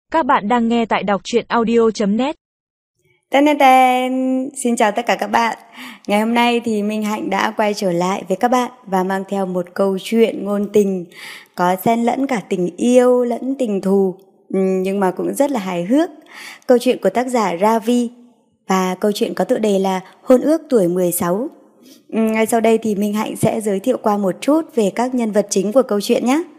Các bạn đang nghe tại đọc truyện audio.net. Xin chào tất cả các bạn. Ngày hôm nay thì Minh Hạnh đã quay trở lại với các bạn và mang theo một câu chuyện ngôn tình có xen lẫn cả tình yêu lẫn tình thù, nhưng mà cũng rất là hài hước. Câu chuyện của tác giả Ravi và câu chuyện có tựa đề là Hôn ước tuổi 16. Ngay sau đây thì Minh Hạnh sẽ giới thiệu qua một chút về các nhân vật chính của câu chuyện nhé.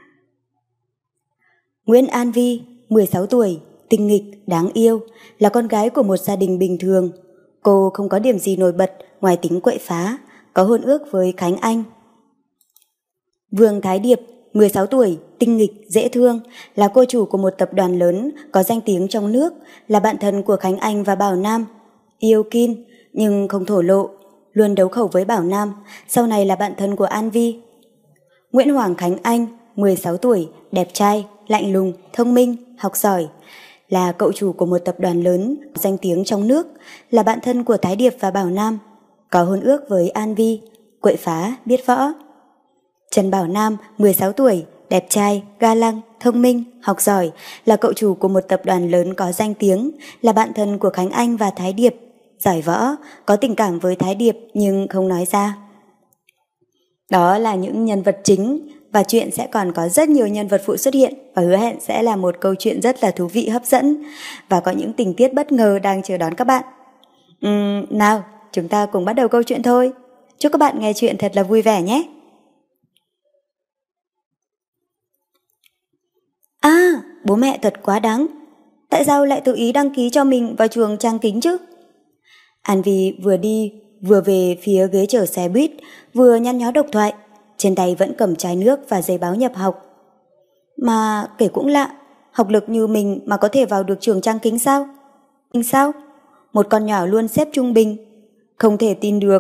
Nguyễn An Vi, 16 tuổi, tinh nghịch, đáng yêu, là con gái của một gia đình bình thường. Cô không có điểm gì nổi bật ngoài tính quậy phá, có hôn ước với Khánh Anh. Vương Thái Điệp, 16 tuổi, tinh nghịch, dễ thương, là cô chủ của một tập đoàn lớn có danh tiếng trong nước, là bạn thân của Khánh Anh và Bảo Nam. Yêu Kin, nhưng không thổ lộ, luôn đấu khẩu với Bảo Nam, sau này là bạn thân của An Vi. Nguyễn Hoàng Khánh Anh, 16 tuổi, đẹp trai, lạnh lùng, thông minh, học giỏi, là cậu chủ của một tập đoàn lớn có danh tiếng trong nước, là bạn thân của Thái Điệp và Bảo Nam, có hôn ước với An Vi, quậy phá, biết võ. Trần Bảo Nam, 16 tuổi, đẹp trai, ga lăng, thông minh, học giỏi, là cậu chủ của một tập đoàn lớn có danh tiếng, là bạn thân của Khánh Anh và Thái Điệp, giỏi võ, có tình cảm với Thái Điệp nhưng không nói ra. Đó là những nhân vật chính, và chuyện sẽ còn có rất nhiều nhân vật phụ xuất hiện và hứa hẹn sẽ là một câu chuyện rất là thú vị, hấp dẫn và có những tình tiết bất ngờ đang chờ đón các bạn. Nào, chúng ta cùng bắt đầu câu chuyện thôi. Chúc các bạn nghe chuyện thật là vui vẻ nhé. Bố mẹ thật quá đáng. Tại sao lại tự ý đăng ký cho mình vào trường Trang Kính chứ? An Vi vừa đi vừa về phía ghế chở xe buýt, vừa nhăn nhó độc thoại, trên tay vẫn cầm chai nước và giấy báo nhập học. Mà kể cũng lạ, học lực như mình mà có thể vào được trường Trang Kính sao? Sao? Một con nhỏ luôn xếp trung bình. Không thể tin được.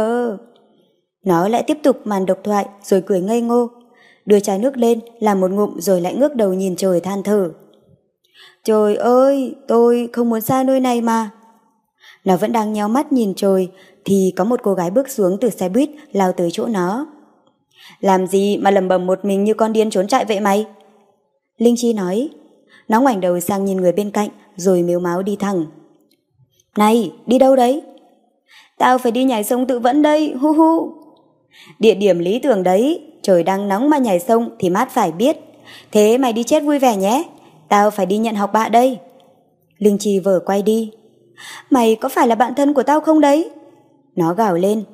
Nó lại tiếp tục màn độc thoại rồi cười ngây ngô, đưa chai nước lên làm một ngụm rồi lại ngước đầu nhìn trời than thở. Trời ơi, tôi không muốn xa nơi này mà. Nó vẫn đang nhéo mắt nhìn trời thì có một cô gái bước xuống từ xe buýt lao tới chỗ nó. Làm gì mà lầm bầm một mình như con điên trốn chạy vậy mày? Linh Chi nói. Nó ngoảnh đầu sang nhìn người bên cạnh rồi mếu máo đi thẳng. Này, đi đâu đấy? Tao phải đi nhảy sông tự vẫn đây, hu hu. Địa điểm lý tưởng đấy, trời đang nóng mà nhảy sông thì mát phải biết. Thế mày đi chết vui vẻ nhé, tao phải đi nhận học bạ đây. Linh Chi vờ quay đi. Mày có phải là bạn thân của tao không đấy? Nó gào lên.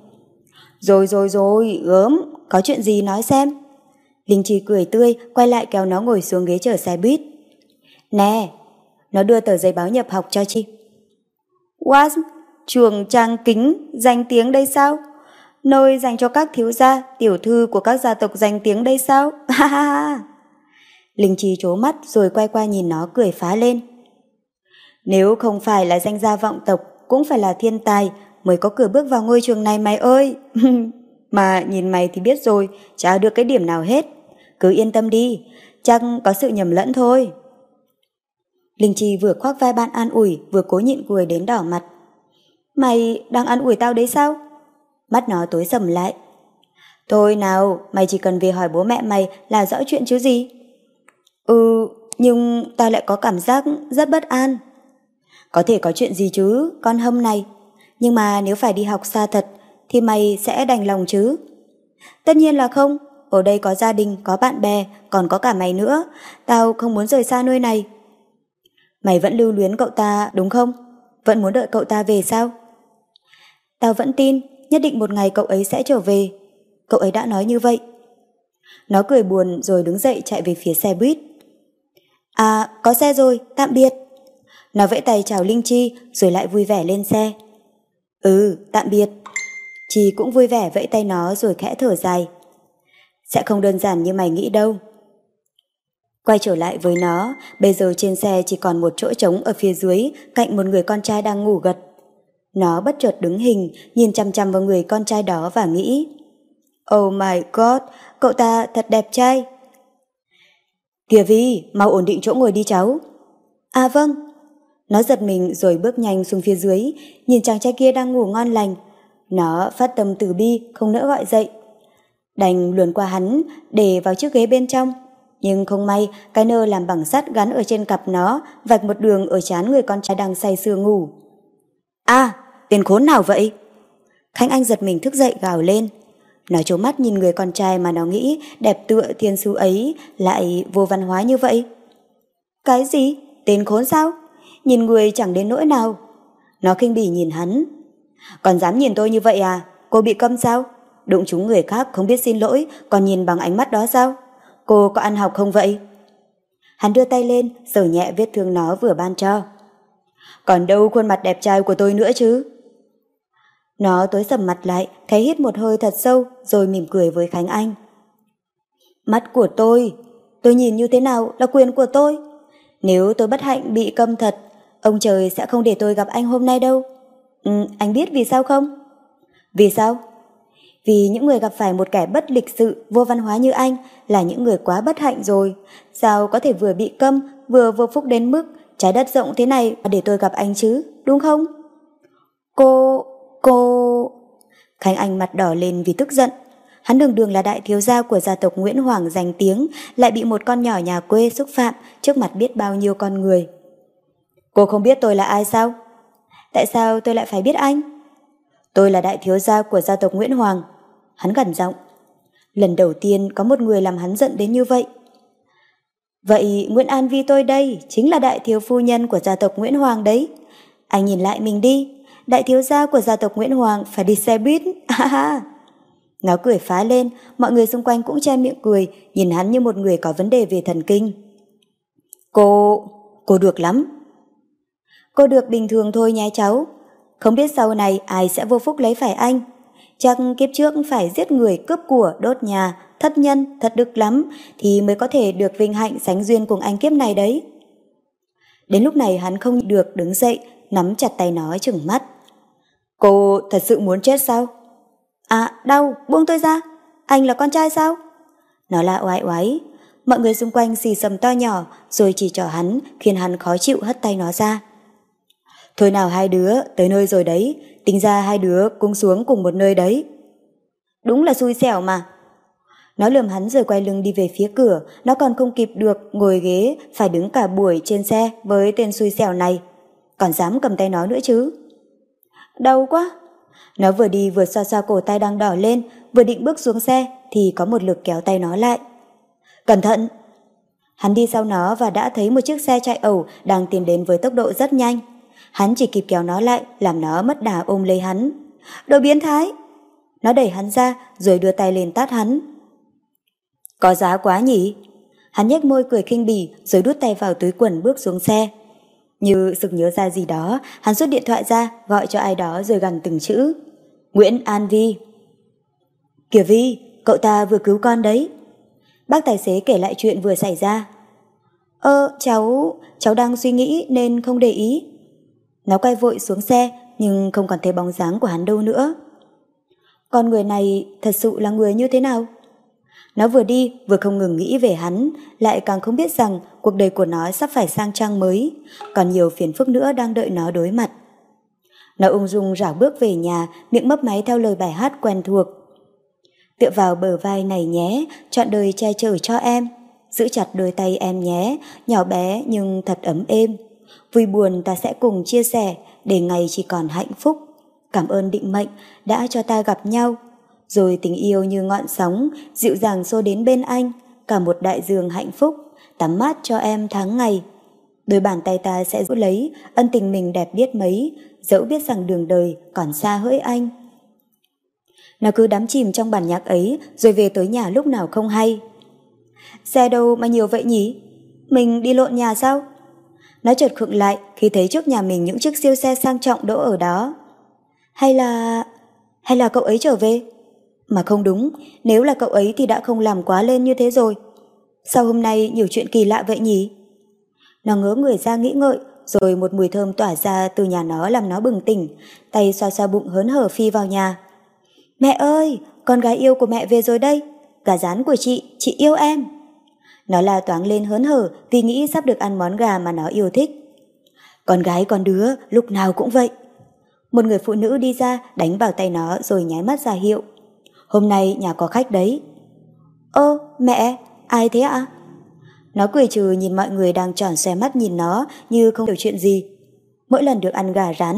Rồi, gớm, có chuyện gì nói xem. Linh Chi cười tươi, quay lại kéo nó ngồi xuống ghế chở xe buýt. Nè, nó đưa tờ giấy báo nhập học cho Chi. What? Trường Trang Kính, danh tiếng đây sao? Nơi dành cho các thiếu gia, tiểu thư của các gia tộc danh tiếng đây sao? Ha ha ha. Linh Chi trố mắt rồi quay qua nhìn nó cười phá lên. Nếu không phải là danh gia vọng tộc, cũng phải là thiên tài mới có cửa bước vào ngôi trường này mày ơi. Mà nhìn mày thì biết rồi, chả được cái điểm nào hết. Cứ yên tâm đi, chắc có sự nhầm lẫn thôi. Linh Chi vừa khoác vai bạn an ủi, vừa cố nhịn cười đến đỏ mặt. Mày đang an ủi tao đấy sao? Mắt nó tối sầm lại. Thôi nào, mày chỉ cần về hỏi bố mẹ mày là rõ chuyện chứ gì. Nhưng tao lại có cảm giác rất bất an. Có thể có chuyện gì chứ, con hâm này. Nhưng mà nếu phải đi học xa thật thì mày sẽ đành lòng chứ? Tất nhiên là không, ở đây có gia đình, có bạn bè, còn có cả mày nữa. Tao không muốn rời xa nơi này. Mày vẫn lưu luyến cậu ta đúng không? Vẫn muốn đợi cậu ta về sao? Tao vẫn tin, nhất định một ngày cậu ấy sẽ trở về. Cậu ấy đã nói như vậy. Nó cười buồn rồi đứng dậy chạy về phía xe buýt. Có xe rồi, tạm biệt. Nó vẫy tay chào Linh Chi rồi lại vui vẻ lên xe. Tạm biệt. Chi cũng vui vẻ vẫy tay nó rồi khẽ thở dài. Sẽ không đơn giản như mày nghĩ đâu. Quay trở lại với nó, bây giờ trên xe chỉ còn một chỗ trống ở phía dưới cạnh một người con trai đang ngủ gật. Nó bất chợt đứng hình, nhìn chăm chăm vào người con trai đó và nghĩ. Oh my god, cậu ta thật đẹp trai. Kìa Vi, mau ổn định chỗ ngồi đi cháu. Vâng. Nó giật mình rồi bước nhanh xuống phía dưới, nhìn chàng trai kia đang ngủ ngon lành. Nó phát tâm từ bi, không nỡ gọi dậy. Đành luồn qua hắn, để vào chiếc ghế bên trong. Nhưng không may, cái nơ làm bằng sắt gắn ở trên cặp nó, vạch một đường ở trán người con trai đang say sưa ngủ. À, tên khốn nào vậy? Khánh Anh giật mình thức dậy gào lên. Nó trố mắt nhìn người con trai mà nó nghĩ đẹp tựa thiên sứ ấy lại vô văn hóa như vậy. Cái gì? Tên khốn sao? Nhìn người chẳng đến nỗi nào. Nó khinh bỉ nhìn hắn. Còn dám nhìn tôi như vậy à? Cô bị câm sao? Đụng trúng người khác không biết xin lỗi, còn nhìn bằng ánh mắt đó sao? Cô có ăn học không vậy? Hắn đưa tay lên, sờ nhẹ vết thương nó vừa ban cho. Còn đâu khuôn mặt đẹp trai của tôi nữa chứ? Nó tối sầm mặt lại, thấy hít một hơi thật sâu, rồi mỉm cười với Khánh Anh. Mắt của tôi nhìn như thế nào là quyền của tôi. Nếu tôi bất hạnh bị câm thật, ông trời sẽ không để tôi gặp anh hôm nay đâu. Anh biết vì sao không? Vì sao? Vì những người gặp phải một kẻ bất lịch sự, vô văn hóa như anh là những người quá bất hạnh rồi. Sao có thể vừa bị câm, vừa vô phúc đến mức trái đất rộng thế này để tôi gặp anh chứ, đúng không? Cô... Khánh Anh mặt đỏ lên vì tức giận. Hắn đường đường là đại thiếu gia của gia tộc Nguyễn Hoàng danh tiếng, lại bị một con nhỏ nhà quê xúc phạm trước mặt biết bao nhiêu con người. Cô không biết tôi là ai sao? Tại sao tôi lại phải biết anh? Tôi là đại thiếu gia của gia tộc Nguyễn Hoàng. Hắn gằn giọng. Lần đầu tiên có một người làm hắn giận đến như vậy. Vậy Nguyễn An Vi tôi đây chính là đại thiếu phu nhân của gia tộc Nguyễn Hoàng đấy. Anh nhìn lại mình đi. Đại thiếu gia của gia tộc Nguyễn Hoàng phải đi xe buýt. Nó cười phá lên, mọi người xung quanh cũng che miệng cười, nhìn hắn như một người có vấn đề về thần kinh. Cô được lắm. Cô được bình thường thôi nha cháu. Không biết sau này ai sẽ vô phúc lấy phải anh. Chắc kiếp trước phải giết người, cướp của, đốt nhà, thất nhân, thất đức lắm thì mới có thể được vinh hạnh sánh duyên cùng anh kiếp này đấy. Đến lúc này hắn không được đứng dậy, nắm chặt tay nó trừng mắt. Cô thật sự muốn chết sao? À, đau, buông tôi ra. Anh là con trai sao? Nó la oái oái. Mọi người xung quanh xì xầm to nhỏ rồi chỉ trỏ hắn, khiến hắn khó chịu hất tay nó ra. Thôi nào hai đứa, tới nơi rồi đấy. Tính ra hai đứa cũng xuống cùng một nơi đấy. Đúng là xui xẻo mà. Nó lườm hắn rồi quay lưng đi về phía cửa. Nó còn không kịp được ngồi ghế, phải đứng cả buổi trên xe với tên xui xẻo này. Còn dám cầm tay nó nữa chứ. Đau quá. Nó vừa đi vừa xoa xoa cổ tay đang đỏ lên, vừa định bước xuống xe thì có một lực kéo tay nó lại. Cẩn thận. Hắn đi sau nó và đã thấy một chiếc xe chạy ẩu đang tiến đến với tốc độ rất nhanh. Hắn chỉ kịp kéo nó lại, làm nó mất đà ôm lấy hắn. Đồ biến thái. Nó đẩy hắn ra rồi đưa tay lên tát hắn. Có giá quá nhỉ? Hắn nhếch môi cười khinh bỉ rồi đút tay vào túi quần bước xuống xe. Như sực nhớ ra gì đó, hắn rút điện thoại ra gọi cho ai đó rồi gằn từng chữ. Nguyễn An Vi. Kìa Vi, cậu ta vừa cứu con đấy. Bác tài xế kể lại chuyện vừa xảy ra. Cháu đang suy nghĩ nên không để ý. Nó quay vội xuống xe nhưng không còn thấy bóng dáng của hắn đâu nữa. Con người này thật sự là người như thế nào? Nó vừa đi vừa không ngừng nghĩ về hắn, lại càng không biết rằng cuộc đời của nó sắp phải sang trang mới, còn nhiều phiền phức nữa đang đợi nó đối mặt. Nó ung dung rảo bước về nhà, miệng mấp máy theo lời bài hát quen thuộc. Tựa vào bờ vai này nhé, trọn đời che chở cho em. Giữ chặt đôi tay em nhé, nhỏ bé nhưng thật ấm êm. Vui buồn ta sẽ cùng chia sẻ, để ngày chỉ còn hạnh phúc. Cảm ơn định mệnh đã cho ta gặp nhau. Rồi tình yêu như ngọn sóng, dịu dàng xô đến bên anh. Cả một đại dương hạnh phúc, tắm mát cho em tháng ngày. Đôi bàn tay ta sẽ giữ lấy, ân tình mình đẹp biết mấy, dẫu biết rằng đường đời còn xa hỡi anh. Nó cứ đắm chìm trong bản nhạc ấy, rồi về tới nhà lúc nào không hay. Xe đâu mà nhiều vậy nhỉ? Mình đi lộn nhà sao? Nó chợt khựng lại khi thấy trước nhà mình những chiếc siêu xe sang trọng đỗ ở đó. Hay là cậu ấy trở về? Mà không đúng, nếu là cậu ấy thì đã không làm quá lên như thế rồi. Sao hôm nay nhiều chuyện kỳ lạ vậy nhỉ? Nó ngớ người ra nghĩ ngợi, rồi một mùi thơm tỏa ra từ nhà nó làm nó bừng tỉnh, tay xoa xoa bụng hớn hở phi vào nhà. Mẹ ơi, con gái yêu của mẹ về rồi đây, gà rán của chị yêu em. Nó la toáng lên hớn hở vì nghĩ sắp được ăn món gà mà nó yêu thích. Con gái con đứa lúc nào cũng vậy. Một người phụ nữ đi ra đánh vào tay nó rồi nháy mắt ra hiệu. Hôm nay nhà có khách đấy. Ơ, mẹ, ai thế ạ? Nó cười trừ nhìn mọi người đang tròn xoe mắt nhìn nó như không hiểu chuyện gì. Mỗi lần được ăn gà rán,